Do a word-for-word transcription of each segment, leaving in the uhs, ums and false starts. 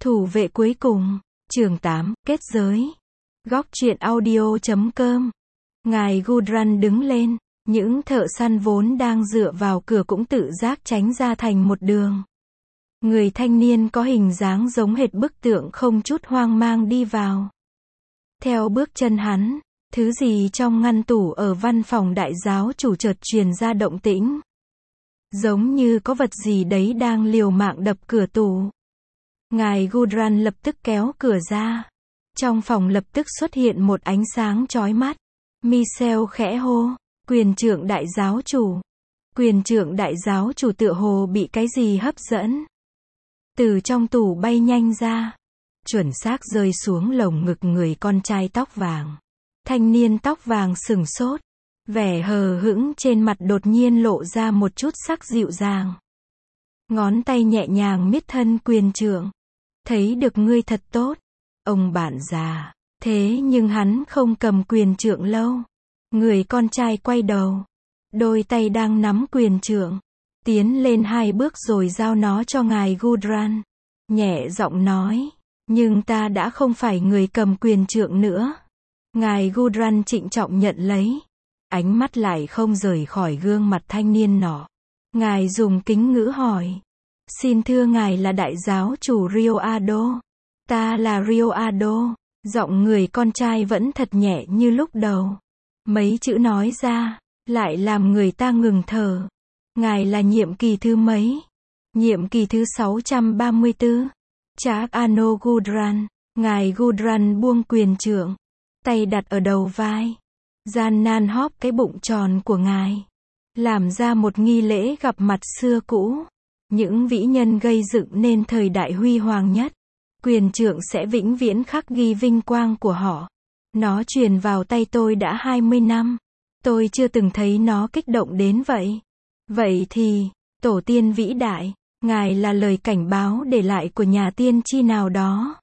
Thủ vệ cuối cùng, chương tám, kết giới. Góc truyện audio chấm com. Ngài Gudrun đứng lên, những thợ săn vốn đang dựa vào cửa cũng tự giác tránh ra thành một đường. Người thanh niên có hình dáng giống hệt bức tượng không chút hoang mang đi vào. Theo bước chân hắn, thứ gì trong ngăn tủ ở văn phòng đại giáo chủ chợt truyền ra động tĩnh. Giống như có vật gì đấy đang liều mạng đập cửa tủ. Ngài Gudrun lập tức kéo cửa ra. Trong phòng lập tức xuất hiện một ánh sáng chói mắt. Michel khẽ hô, quyền trưởng đại giáo chủ. Quyền trưởng đại giáo chủ tựa hồ bị cái gì hấp dẫn. Từ trong tủ bay nhanh ra. Chuẩn xác rơi xuống lồng ngực người con trai tóc vàng. Thanh niên tóc vàng sừng sốt. Vẻ hờ hững trên mặt đột nhiên lộ ra một chút sắc dịu dàng. Ngón tay nhẹ nhàng miết thân quyền trưởng. Thấy được ngươi thật tốt. Ông bạn già. Thế nhưng hắn không cầm quyền trượng lâu. Người con trai quay đầu. Đôi tay đang nắm quyền trượng. Tiến lên hai bước rồi giao nó cho ngài Gudrun. Nhẹ giọng nói. Nhưng ta đã không phải người cầm quyền trượng nữa. Ngài Gudrun trịnh trọng nhận lấy. Ánh mắt lại không rời khỏi gương mặt thanh niên nọ. Ngài dùng kính ngữ hỏi. Xin thưa ngài là đại giáo chủ Rioado. Ta là Rioado. Giọng người con trai vẫn thật nhẹ như lúc đầu. Mấy chữ nói ra, lại làm người ta ngừng thở. Ngài là nhiệm kỳ thứ mấy? Nhiệm kỳ thứ sáu trăm ba mươi tư. Cha Ano Gudrun. Ngài Gudrun buông quyền trượng. Tay đặt ở đầu vai. Gian nan hóp cái bụng tròn của ngài. Làm ra một nghi lễ gặp mặt xưa cũ. Những vĩ nhân gây dựng nên thời đại huy hoàng nhất. Quyền trượng sẽ vĩnh viễn khắc ghi vinh quang của họ. Nó truyền vào tay tôi đã hai mươi năm. Tôi chưa từng thấy nó kích động đến vậy. Vậy thì, tổ tiên vĩ đại, ngài là lời cảnh báo để lại của nhà tiên tri nào đó?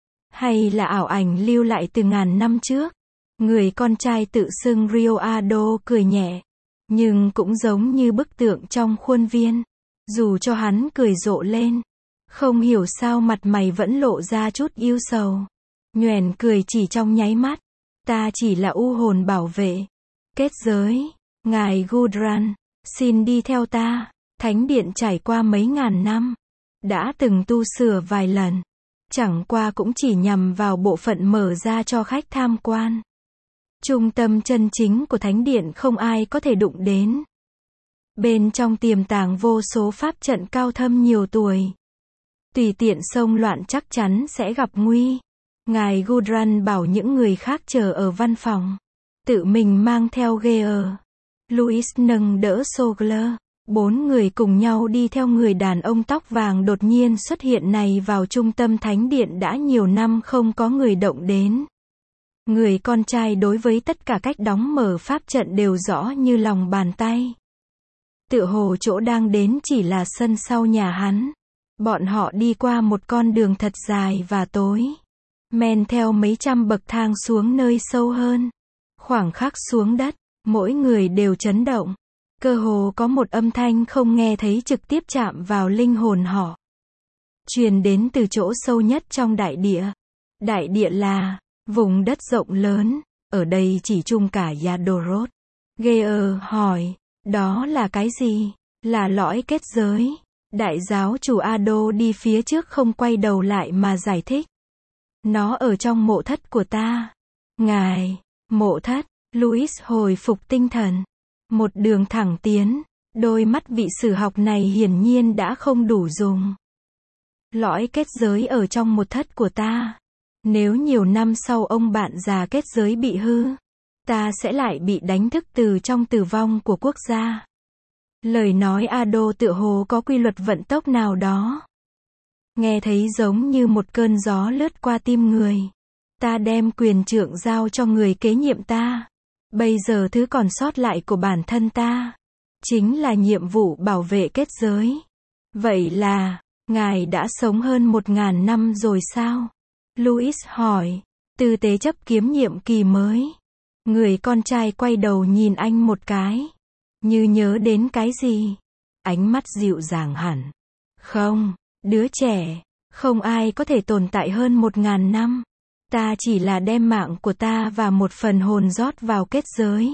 Hay là ảo ảnh lưu lại từ ngàn năm trước? Người con trai tự xưng Rioado cười nhẹ. Nhưng cũng giống như bức tượng trong khuôn viên. Dù cho hắn cười rộ lên. Không hiểu sao mặt mày vẫn lộ ra chút yêu sầu. Nhoẻn cười chỉ trong nháy mắt. Ta chỉ là u hồn bảo vệ. Kết giới. Ngài Gudrun, xin đi theo ta. Thánh điện trải qua mấy ngàn năm. Đã từng tu sửa vài lần. Chẳng qua cũng chỉ nhằm vào bộ phận mở ra cho khách tham quan. Trung tâm chân chính của thánh điện không ai có thể đụng đến. Bên trong tiềm tàng vô số pháp trận cao thâm nhiều tuổi. Tùy tiện xông loạn chắc chắn sẽ gặp nguy. Ngài Gudrun bảo những người khác chờ ở văn phòng. Tự mình mang theo Gear. Louis nâng đỡ Sogler. Bốn người cùng nhau đi theo người đàn ông tóc vàng đột nhiên xuất hiện này vào trung tâm thánh điện đã nhiều năm không có người động đến. Người con trai đối với tất cả cách đóng mở pháp trận đều rõ như lòng bàn tay. Tựa hồ chỗ đang đến chỉ là sân sau nhà hắn. Bọn họ đi qua một con đường thật dài và tối. Men theo mấy trăm bậc thang xuống nơi sâu hơn. Khoảng khắc xuống đất, mỗi người đều chấn động. Cơ hồ có một âm thanh không nghe thấy trực tiếp chạm vào linh hồn họ. Truyền đến từ chỗ sâu nhất trong đại địa. Đại địa là vùng đất rộng lớn, ở đây chỉ chung cả Yadorot. Gear hỏi, đó là cái gì? Là lõi kết giới. Đại giáo chủ Ado đi phía trước không quay đầu lại mà giải thích. Nó ở trong mộ thất của ta. Ngài, mộ thất, Louis hồi phục tinh thần. Một đường thẳng tiến, đôi mắt vị sử học này hiển nhiên đã không đủ dùng. Lõi kết giới ở trong một thất của ta. Nếu nhiều năm sau ông bạn già kết giới bị hư, ta sẽ lại bị đánh thức từ trong tử vong của quốc gia. Lời nói Ado tựa hồ có quy luật vận tốc nào đó. Nghe thấy giống như một cơn gió lướt qua tim người. Ta đem quyền trượng giao cho người kế nhiệm ta. Bây giờ thứ còn sót lại của bản thân ta chính là nhiệm vụ bảo vệ kết giới. Vậy là, ngài đã sống hơn một ngàn năm rồi sao? Louis hỏi. Tư tế chấp kiếm nhiệm kỳ mới. Người con trai quay đầu nhìn anh một cái. Như nhớ đến cái gì. Ánh mắt dịu dàng hẳn. Không, đứa trẻ. Không ai có thể tồn tại hơn một ngàn năm. Ta chỉ là đem mạng của ta và một phần hồn rót vào kết giới.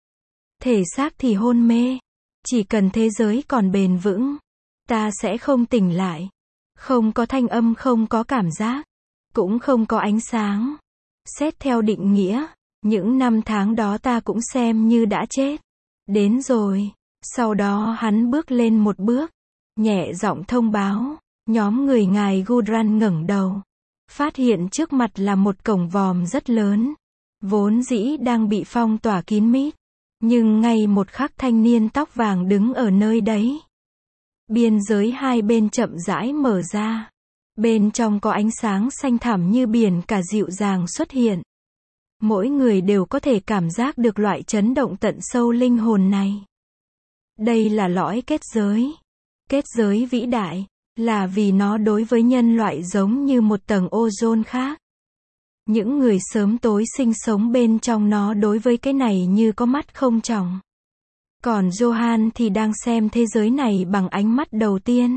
Thể xác thì hôn mê. Chỉ cần thế giới còn bền vững, ta sẽ không tỉnh lại. Không có thanh âm, không có cảm giác, cũng không có ánh sáng. Xét theo định nghĩa, những năm tháng đó ta cũng xem như đã chết. Đến rồi. Sau đó hắn bước lên một bước, nhẹ giọng thông báo. Nhóm người ngài Gudran ngẩng đầu, phát hiện trước mặt là một cổng vòm rất lớn, vốn dĩ đang bị phong tỏa kín mít. Nhưng ngay một khắc thanh niên tóc vàng đứng ở nơi đấy. Biên giới hai bên chậm rãi mở ra. Bên trong có ánh sáng xanh thẳm như biển cả dịu dàng xuất hiện. Mỗi người đều có thể cảm giác được loại chấn động tận sâu linh hồn này. Đây là lõi kết giới. Kết giới vĩ đại, là vì nó đối với nhân loại giống như một tầng ozone khác. Những người sớm tối sinh sống bên trong nó đối với cái này như có mắt không tròng. Còn Johan thì đang xem thế giới này bằng ánh mắt đầu tiên.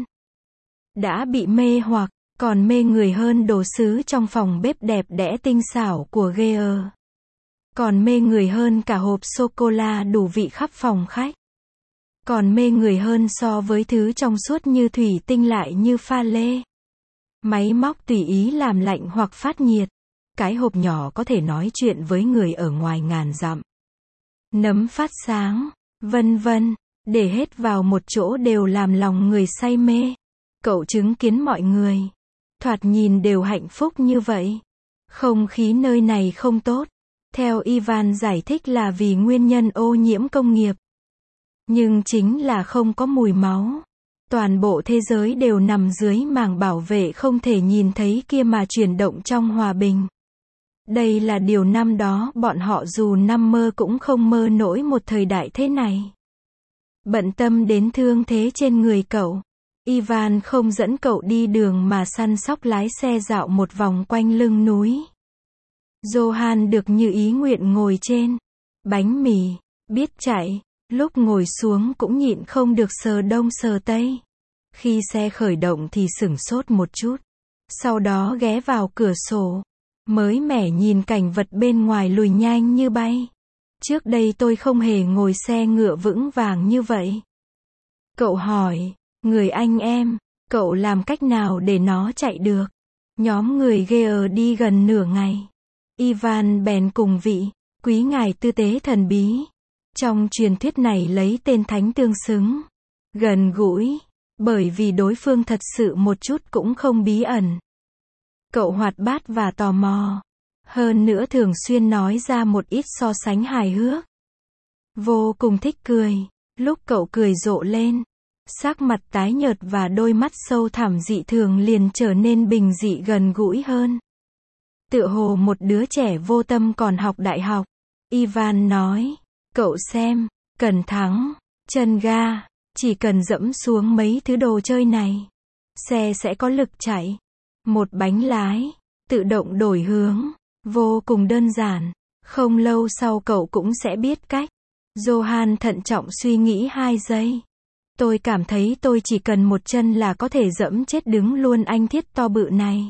Đã bị mê hoặc, còn mê người hơn đồ sứ trong phòng bếp đẹp đẽ tinh xảo của Gear. Còn mê người hơn cả hộp sô-cô-la đủ vị khắp phòng khách. Còn mê người hơn so với thứ trong suốt như thủy tinh lại như pha lê. Máy móc tùy ý làm lạnh hoặc phát nhiệt. Cái hộp nhỏ có thể nói chuyện với người ở ngoài ngàn dặm. Nấm phát sáng, vân vân, để hết vào một chỗ đều làm lòng người say mê. Cậu chứng kiến mọi người, thoạt nhìn đều hạnh phúc như vậy. Không khí nơi này không tốt. Theo Ivan giải thích là vì nguyên nhân ô nhiễm công nghiệp. Nhưng chính là không có mùi máu. Toàn bộ thế giới đều nằm dưới màng bảo vệ không thể nhìn thấy kia mà chuyển động trong hòa bình. Đây là điều năm đó bọn họ dù năm mơ cũng không mơ nổi một thời đại thế này. Bận tâm đến thương thế trên người cậu, Ivan không dẫn cậu đi đường mà săn sóc lái xe dạo một vòng quanh lưng núi. Johan được như ý nguyện ngồi trên bánh mì, biết chạy, lúc ngồi xuống cũng nhịn không được sờ đông sờ tây. Khi xe khởi động thì sửng sốt một chút, sau đó ghé vào cửa sổ, mới mẻ nhìn cảnh vật bên ngoài lùi nhanh như bay. Trước đây tôi không hề ngồi xe ngựa vững vàng như vậy. Cậu hỏi, người anh em, cậu làm cách nào để nó chạy được? Nhóm người Gear đi gần nửa ngày. Ivan bèn cùng vị quý ngài tư tế thần bí, trong truyền thuyết này lấy tên thánh tương xứng, gần gũi, bởi vì đối phương thật sự một chút cũng không bí ẩn. Cậu hoạt bát và tò mò, hơn nữa thường xuyên nói ra một ít so sánh hài hước. Vô cùng thích cười, lúc cậu cười rộ lên, sắc mặt tái nhợt và đôi mắt sâu thẳm dị thường liền trở nên bình dị gần gũi hơn. Tựa hồ một đứa trẻ vô tâm còn học đại học. Ivan nói, cậu xem, cần thắng, chân ga, chỉ cần dẫm xuống mấy thứ đồ chơi này, xe sẽ có lực chạy. Một bánh lái, tự động đổi hướng, vô cùng đơn giản, không lâu sau cậu cũng sẽ biết cách. Johan thận trọng suy nghĩ hai giây. Tôi cảm thấy tôi chỉ cần một chân là có thể dẫm chết đứng luôn anh thiết to bự này.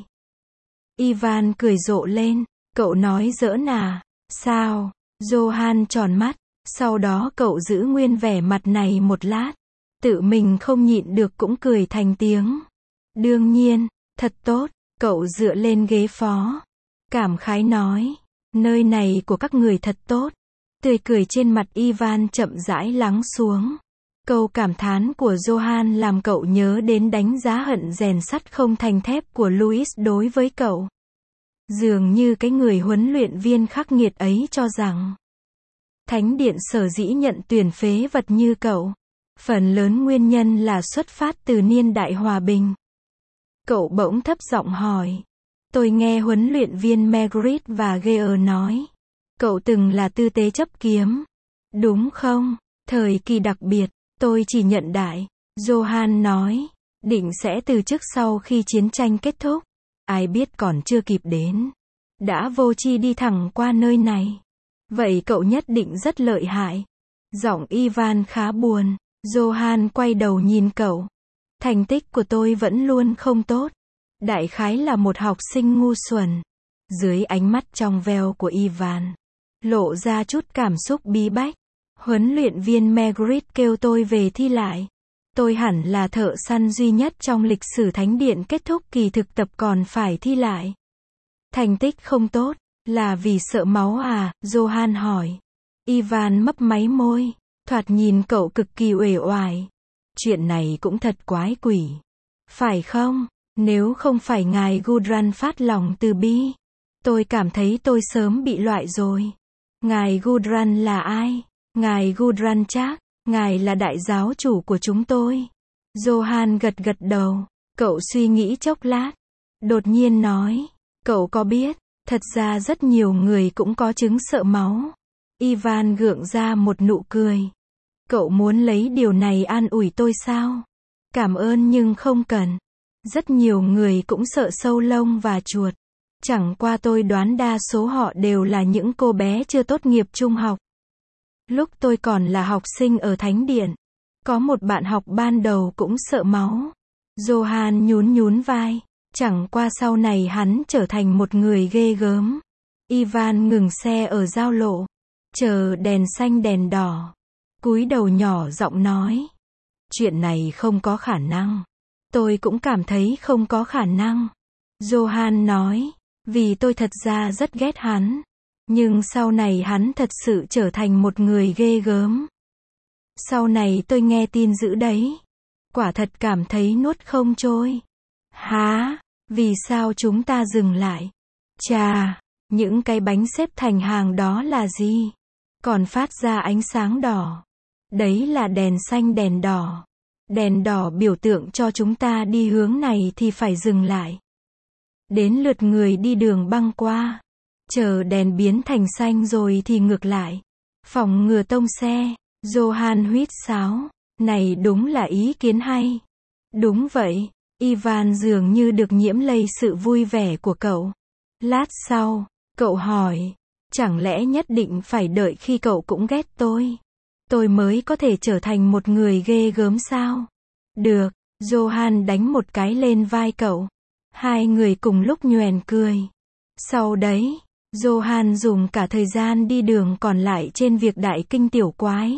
Ivan cười rộ lên, cậu nói giỡn à, sao? Johan tròn mắt, sau đó cậu giữ nguyên vẻ mặt này một lát, tự mình không nhịn được cũng cười thành tiếng. Đương nhiên, thật tốt, cậu dựa lên ghế phó, cảm khái nói, nơi này của các người thật tốt. Tươi cười trên mặt Ivan chậm rãi lắng xuống. Câu cảm thán của Johan làm cậu nhớ đến đánh giá hận rèn sắt không thành thép của Louis đối với cậu. Dường như cái người huấn luyện viên khắc nghiệt ấy cho rằng, Thánh điện sở dĩ nhận tuyển phế vật như cậu, phần lớn nguyên nhân là xuất phát từ niên đại hòa bình. Cậu bỗng thấp giọng hỏi, tôi nghe huấn luyện viên Margaret và Gear nói, cậu từng là tư tế chấp kiếm, đúng không? Thời kỳ đặc biệt, tôi chỉ nhận đại. Johan nói, định sẽ từ chức sau khi chiến tranh kết thúc. Ai biết còn chưa kịp đến, đã vô tri đi thẳng qua nơi này. Vậy cậu nhất định rất lợi hại. Giọng Ivan khá buồn. Johan quay đầu nhìn cậu. Thành tích của tôi vẫn luôn không tốt. Đại khái là một học sinh ngu xuẩn. Dưới ánh mắt trong veo của Ivan, lộ ra chút cảm xúc bí bách. Huấn luyện viên Margaret kêu tôi về thi lại. Tôi hẳn là thợ săn duy nhất trong lịch sử thánh điện kết thúc kỳ thực tập còn phải thi lại. Thành tích không tốt, là vì sợ máu à? Johan hỏi. Ivan mấp máy môi, thoạt nhìn cậu cực kỳ uể oải. Chuyện này cũng thật quái quỷ. Phải không? Nếu không phải ngài Gudrun phát lòng từ bi, tôi cảm thấy tôi sớm bị loại rồi. Ngài Gudrun là ai? Ngài Gudrun chắc, ngài là đại giáo chủ của chúng tôi. Johan gật gật đầu, cậu suy nghĩ chốc lát. Đột nhiên nói, cậu có biết, thật ra rất nhiều người cũng có chứng sợ máu. Ivan gượng ra một nụ cười. Cậu muốn lấy điều này an ủi tôi sao? Cảm ơn nhưng không cần. Rất nhiều người cũng sợ sâu lông và chuột. Chẳng qua tôi đoán đa số họ đều là những cô bé chưa tốt nghiệp trung học. Lúc tôi còn là học sinh ở Thánh Điện, có một bạn học ban đầu cũng sợ máu. Johan nhún nhún vai. Chẳng qua sau này hắn trở thành một người ghê gớm. Ivan ngừng xe ở giao lộ. Chờ đèn xanh đèn đỏ. Cúi đầu nhỏ giọng nói. Chuyện này không có khả năng. Tôi cũng cảm thấy không có khả năng. Johan nói. Vì tôi thật ra rất ghét hắn. Nhưng sau này hắn thật sự trở thành một người ghê gớm. Sau này tôi nghe tin dữ đấy. Quả thật cảm thấy nuốt không trôi. Hả? Vì sao chúng ta dừng lại? Chà, những cái bánh xếp thành hàng đó là gì? Còn phát ra ánh sáng đỏ. Đấy là đèn xanh đèn đỏ. Đèn đỏ biểu tượng cho chúng ta đi hướng này thì phải dừng lại. Đến lượt người đi đường băng qua. Chờ đèn biến thành xanh rồi thì ngược lại. Phòng ngừa tông xe. Johan huýt sáo. Này đúng là ý kiến hay. Đúng vậy. Ivan dường như được nhiễm lây sự vui vẻ của cậu. Lát sau, cậu hỏi. Chẳng lẽ nhất định phải đợi khi cậu cũng ghét tôi? Tôi mới có thể trở thành một người ghê gớm sao? Được. Johan đánh một cái lên vai cậu. Hai người cùng lúc nhoẻn cười. Sau đấy, Johan dùng cả thời gian đi đường còn lại trên việc đại kinh tiểu quái.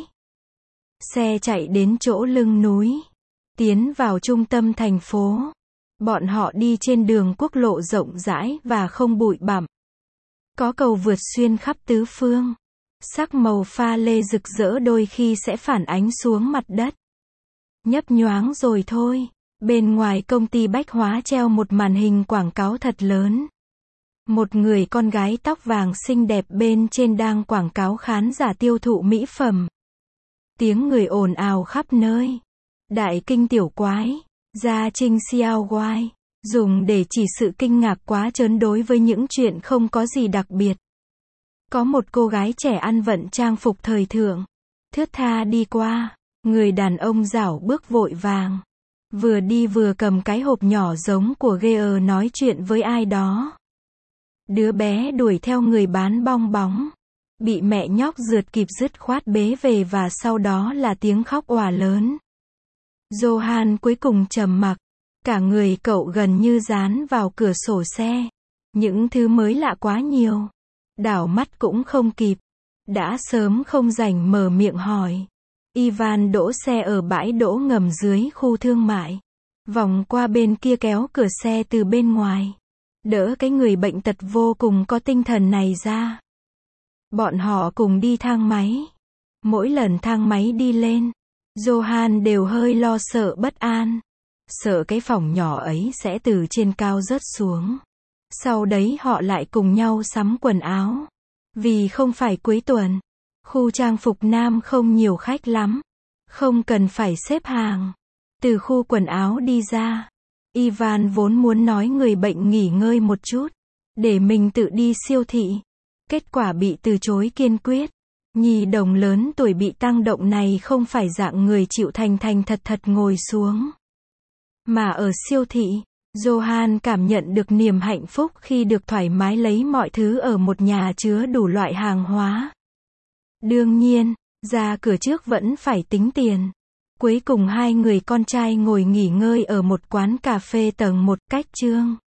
Xe chạy đến chỗ lưng núi. Tiến vào trung tâm thành phố. Bọn họ đi trên đường quốc lộ rộng rãi và không bụi bặm. Có cầu vượt xuyên khắp tứ phương. Sắc màu pha lê rực rỡ đôi khi sẽ phản ánh xuống mặt đất. Nhấp nhoáng rồi thôi. Bên ngoài công ty bách hóa treo một màn hình quảng cáo thật lớn. Một người con gái tóc vàng xinh đẹp bên trên đang quảng cáo khán giả tiêu thụ mỹ phẩm. Tiếng người ồn ào khắp nơi. Đại kinh tiểu quái. Gia Trinh Xiao Wai. Dùng để chỉ sự kinh ngạc quá trớn đối với những chuyện không có gì đặc biệt. Có một cô gái trẻ ăn vận trang phục thời thượng. Thướt tha đi qua. Người đàn ông rảo bước vội vàng. Vừa đi vừa cầm cái hộp nhỏ giống của Gear nói chuyện với ai đó. Đứa bé đuổi theo người bán bong bóng. Bị mẹ nhóc rượt kịp dứt khoát bế về và sau đó là tiếng khóc òa lớn. Johan cuối cùng trầm mặc. Cả người cậu gần như dán vào cửa sổ xe. Những thứ mới lạ quá nhiều. Đảo mắt cũng không kịp. Đã sớm không rảnh mở miệng hỏi. Ivan đỗ xe ở bãi đỗ ngầm dưới khu thương mại. Vòng qua bên kia kéo cửa xe từ bên ngoài. Đỡ cái người bệnh tật vô cùng có tinh thần này ra. Bọn họ cùng đi thang máy. Mỗi lần thang máy đi lên, Johan đều hơi lo sợ bất an. Sợ cái phòng nhỏ ấy sẽ từ trên cao rớt xuống. Sau đấy họ lại cùng nhau sắm quần áo. Vì không phải cuối tuần, khu trang phục nam không nhiều khách lắm. Không cần phải xếp hàng. Từ khu quần áo đi ra, Ivan vốn muốn nói người bệnh nghỉ ngơi một chút, để mình tự đi siêu thị. Kết quả bị từ chối kiên quyết. Nhi đồng lớn tuổi bị tăng động này không phải dạng người chịu thành thành thật thật ngồi xuống. Mà ở siêu thị, Johan cảm nhận được niềm hạnh phúc khi được thoải mái lấy mọi thứ ở một nhà chứa đủ loại hàng hóa. Đương nhiên, ra cửa trước vẫn phải tính tiền. Cuối cùng hai người con trai ngồi nghỉ ngơi ở một quán cà phê tầng một, cách Trương